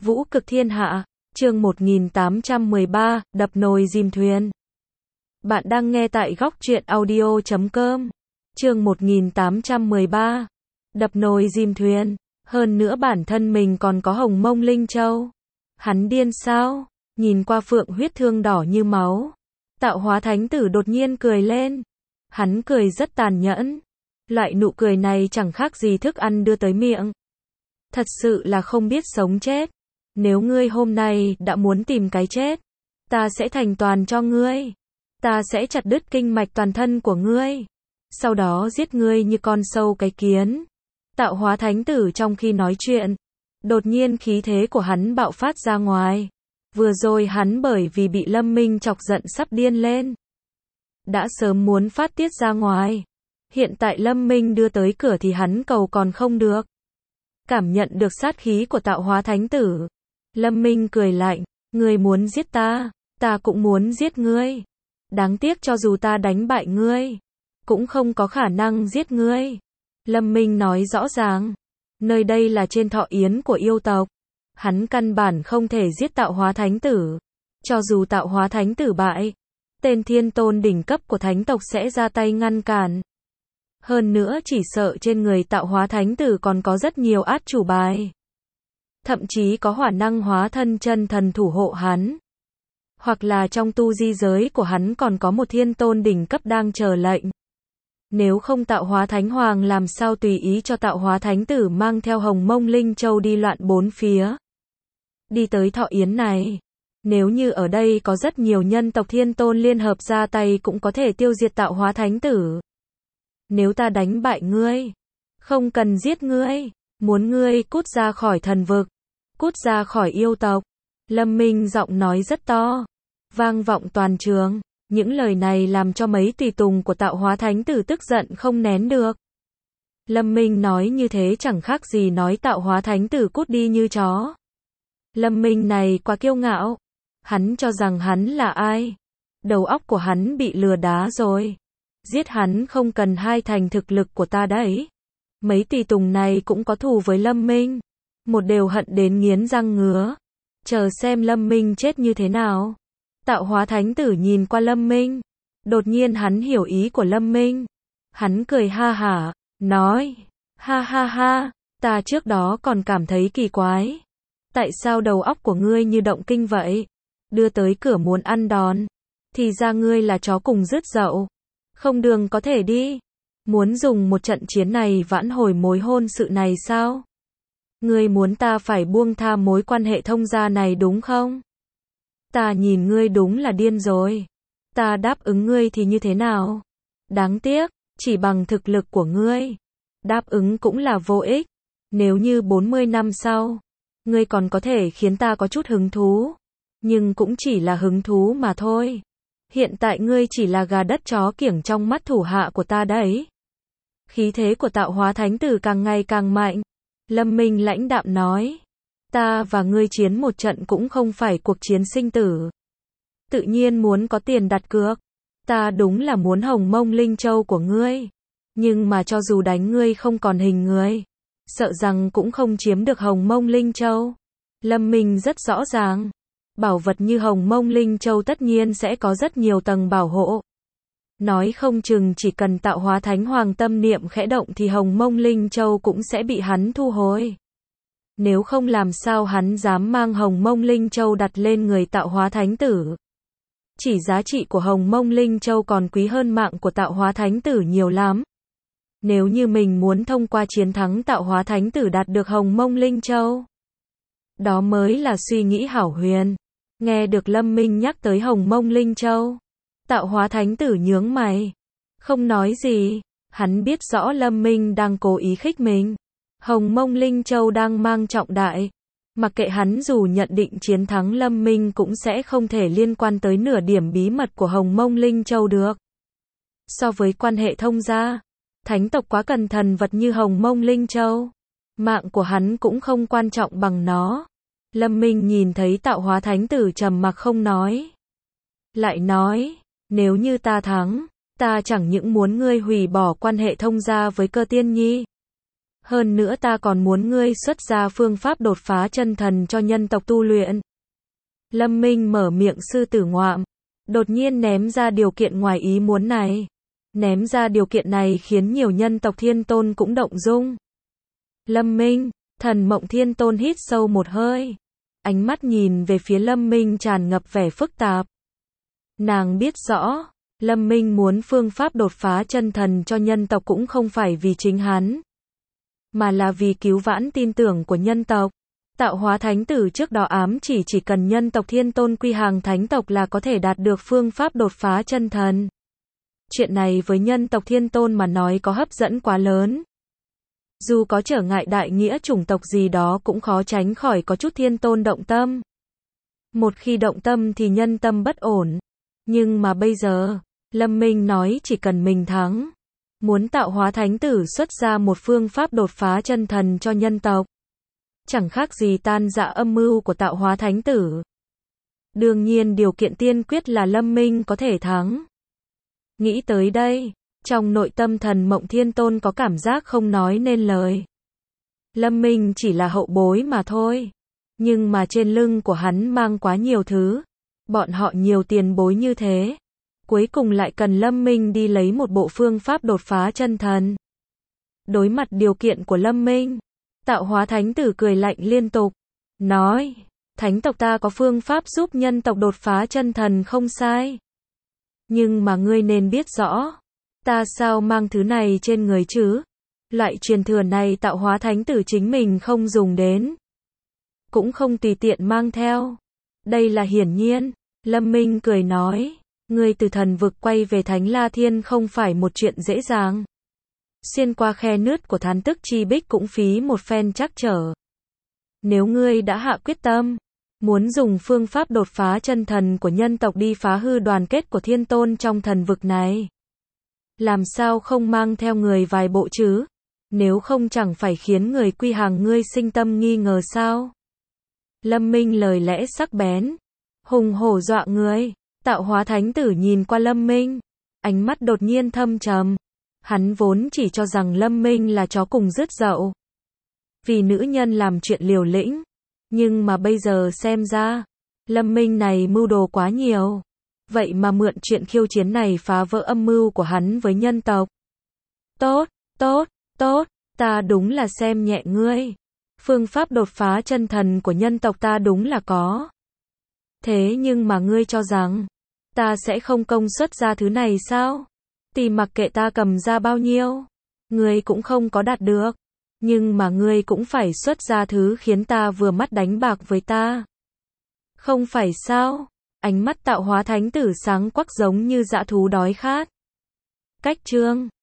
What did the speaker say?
Vũ cực thiên hạ, chương 1813, đập nồi dìm thuyền. Bạn đang nghe tại góc truyện audio.com. Chương 1813, đập nồi dìm thuyền. Hơn nữa bản thân mình còn có hồng mông linh châu. Hắn điên sao? Nhìn qua phượng huyết thương đỏ như máu. Tạo hóa thánh tử đột nhiên cười lên. Hắn cười rất tàn nhẫn. Loại nụ cười này chẳng khác gì thức ăn đưa tới miệng. Thật sự là không biết sống chết. Nếu ngươi hôm nay đã muốn tìm cái chết, ta sẽ thành toàn cho ngươi. Ta sẽ chặt đứt kinh mạch toàn thân của ngươi. Sau đó giết ngươi như con sâu cái kiến. Tạo hóa thánh tử trong khi nói chuyện, đột nhiên khí thế của hắn bạo phát ra ngoài. Vừa rồi hắn bởi vì bị Lâm Minh chọc giận sắp điên lên. Đã sớm muốn phát tiết ra ngoài. Hiện tại Lâm Minh đưa tới cửa thì hắn cầu còn không được. Cảm nhận được sát khí của tạo hóa thánh tử. Lâm Minh cười lạnh, ngươi muốn giết ta, ta cũng muốn giết ngươi. Đáng tiếc cho dù ta đánh bại ngươi, cũng không có khả năng giết ngươi. Lâm Minh nói rõ ràng, nơi đây là trên thọ yến của yêu tộc. Hắn căn bản không thể giết tạo hóa thánh tử. Cho dù tạo hóa thánh tử bại, tên thiên tôn đỉnh cấp của thánh tộc sẽ ra tay ngăn cản. Hơn nữa chỉ sợ trên người tạo hóa thánh tử còn có rất nhiều át chủ bài. Thậm chí có khả năng hóa thân chân thần thủ hộ hắn. Hoặc là trong tu di giới của hắn còn có một thiên tôn đỉnh cấp đang chờ lệnh. Nếu không tạo hóa thánh hoàng làm sao tùy ý cho tạo hóa thánh tử mang theo hồng mông linh châu đi loạn bốn phía. Đi tới thọ yến này. Nếu như ở đây có rất nhiều nhân tộc thiên tôn liên hợp ra tay cũng có thể tiêu diệt tạo hóa thánh tử. Nếu ta đánh bại ngươi, không cần giết ngươi, muốn ngươi cút ra khỏi thần vực, cút ra khỏi yêu tộc. Lâm Minh giọng nói rất to, vang vọng toàn trường. Những lời này làm cho mấy tùy tùng của tạo hóa thánh tử tức giận không nén được. Lâm Minh nói như thế chẳng khác gì nói tạo hóa thánh tử cút đi như chó. Lâm Minh này quá kiêu ngạo. Hắn cho rằng hắn là ai? Đầu óc của hắn bị lừa đá rồi. Giết hắn không cần hai thành thực lực của ta đấy. Mấy tùy tùng này cũng có thù với Lâm Minh. Một đều hận đến nghiến răng ngứa. Chờ xem Lâm Minh chết như thế nào. Tạo hóa thánh tử nhìn qua Lâm Minh. Đột nhiên hắn hiểu ý của Lâm Minh. Hắn cười ha hả, nói. Ha ha ha, ta trước đó còn cảm thấy kỳ quái. Tại sao đầu óc của ngươi như động kinh vậy? Đưa tới cửa muốn ăn đòn. Thì ra ngươi là chó cùng rứt dậu. Không đường có thể đi. Muốn dùng một trận chiến này vãn hồi mối hôn sự này sao? Ngươi muốn ta phải buông tha mối quan hệ thông gia này đúng không? Ta nhìn ngươi đúng là điên rồi. Ta đáp ứng ngươi thì như thế nào? Đáng tiếc, chỉ bằng thực lực của ngươi. Đáp ứng cũng là vô ích. Nếu như 40 năm sau, ngươi còn có thể khiến ta có chút hứng thú. Nhưng cũng chỉ là hứng thú mà thôi. Hiện tại ngươi chỉ là gà đất chó kiểng trong mắt thủ hạ của ta đấy. Khí thế của tạo hóa thánh tử càng ngày càng mạnh. Lâm Minh lãnh đạm nói. Ta và ngươi chiến một trận cũng không phải cuộc chiến sinh tử. Tự nhiên muốn có tiền đặt cược. Ta đúng là muốn hồng mông linh châu của ngươi. Nhưng mà cho dù đánh ngươi không còn hình người, sợ rằng cũng không chiếm được hồng mông linh châu. Lâm Minh rất rõ ràng. Bảo vật như hồng mông linh châu tất nhiên sẽ có rất nhiều tầng bảo hộ. Nói không chừng chỉ cần tạo hóa thánh hoàng tâm niệm khẽ động thì hồng mông linh châu cũng sẽ bị hắn thu hồi. Nếu không làm sao hắn dám mang hồng mông linh châu đặt lên người tạo hóa thánh tử. Chỉ giá trị của hồng mông linh châu còn quý hơn mạng của tạo hóa thánh tử nhiều lắm. Nếu như mình muốn thông qua chiến thắng tạo hóa thánh tử đạt được hồng mông linh châu, đó mới là suy nghĩ hảo huyền. Nghe được Lâm Minh nhắc tới hồng mông linh châu, tạo hóa thánh tử nhướng mày, không nói gì. Hắn biết rõ Lâm Minh đang cố ý khích mình. Hồng mông linh châu đang mang trọng đại. Mặc kệ hắn dù nhận định chiến thắng Lâm Minh cũng sẽ không thể liên quan tới nửa điểm bí mật của hồng mông linh châu được. So với quan hệ thông gia, thánh tộc quá cần thần vật như hồng mông linh châu. Mạng của hắn cũng không quan trọng bằng nó. Lâm Minh nhìn thấy tạo hóa thánh tử trầm mặc không nói. Lại nói, nếu như ta thắng, ta chẳng những muốn ngươi hủy bỏ quan hệ thông gia với Cơ Tiên Nhi. Hơn nữa ta còn muốn ngươi xuất ra phương pháp đột phá chân thần cho nhân tộc tu luyện. Lâm Minh mở miệng sư tử ngoạm, đột nhiên ném ra điều kiện ngoài ý muốn này. Ném ra điều kiện này khiến nhiều nhân tộc Thiên Tôn cũng động dung. Lâm Minh, Thần Mộng Thiên Tôn hít sâu một hơi. Ánh mắt nhìn về phía Lâm Minh tràn ngập vẻ phức tạp. Nàng biết rõ, Lâm Minh muốn phương pháp đột phá chân thần cho nhân tộc cũng không phải vì chính hắn, mà là vì cứu vãn tin tưởng của nhân tộc. Tạo hóa thánh tử trước đó ám chỉ cần nhân tộc Thiên Tôn quy hàng thánh tộc là có thể đạt được phương pháp đột phá chân thần. Chuyện này với nhân tộc Thiên Tôn mà nói có hấp dẫn quá lớn. Dù có trở ngại đại nghĩa chủng tộc gì đó cũng khó tránh khỏi có chút Thiên Tôn động tâm. Một khi động tâm thì nhân tâm bất ổn. Nhưng mà bây giờ, Lâm Minh nói chỉ cần mình thắng. Muốn tạo hóa thánh tử xuất ra một phương pháp đột phá chân thần cho nhân tộc. Chẳng khác gì tan rã âm mưu của tạo hóa thánh tử. Đương nhiên điều kiện tiên quyết là Lâm Minh có thể thắng. Nghĩ tới đây, trong nội tâm Thần Mộng Thiên Tôn có cảm giác không nói nên lời. Lâm Minh chỉ là hậu bối mà thôi. Nhưng mà trên lưng của hắn mang quá nhiều thứ. Bọn họ nhiều tiền bối như thế. Cuối cùng lại cần Lâm Minh đi lấy một bộ phương pháp đột phá chân thần. Đối mặt điều kiện của Lâm Minh, tạo hóa thánh tử cười lạnh liên tục. Nói, thánh tộc ta có phương pháp giúp nhân tộc đột phá chân thần không sai. Nhưng mà ngươi nên biết rõ, ta sao mang thứ này trên người chứ? Loại truyền thừa này tạo hóa thánh tử chính mình không dùng đến. Cũng không tùy tiện mang theo. Đây là hiển nhiên. Lâm Minh cười nói, ngươi từ thần vực quay về Thánh La Thiên không phải một chuyện dễ dàng. Xuyên qua khe nứt của Thán Tức Chi Bích cũng phí một phen trắc trở. Nếu ngươi đã hạ quyết tâm, muốn dùng phương pháp đột phá chân thần của nhân tộc đi phá hư đoàn kết của Thiên Tôn trong thần vực này, làm sao không mang theo người vài bộ chứ? Nếu không chẳng phải khiến người quy hàng ngươi sinh tâm nghi ngờ sao? Lâm Minh lời lẽ sắc bén, hùng hổ dọa người. Tạo hóa thánh tử nhìn qua Lâm Minh, ánh mắt đột nhiên thâm trầm. Hắn vốn chỉ cho rằng Lâm Minh là chó cùng rứt dậu, vì nữ nhân làm chuyện liều lĩnh. Nhưng mà bây giờ xem ra, Lâm Minh này mưu đồ quá nhiều. Vậy mà mượn chuyện khiêu chiến này phá vỡ âm mưu của hắn với nhân tộc. Tốt, tốt, tốt, ta đúng là xem nhẹ ngươi. Phương pháp đột phá chân thần của nhân tộc ta đúng là có. Thế nhưng mà ngươi cho rằng, ta sẽ không công xuất ra thứ này sao? Thì mặc kệ ta cầm ra bao nhiêu, ngươi cũng không có đạt được. Nhưng mà ngươi cũng phải xuất ra thứ khiến ta vừa mắt đánh bạc với ta. Không phải sao? Ánh mắt tạo hóa thánh tử sáng quắc giống như dã thú đói khát. Cách chương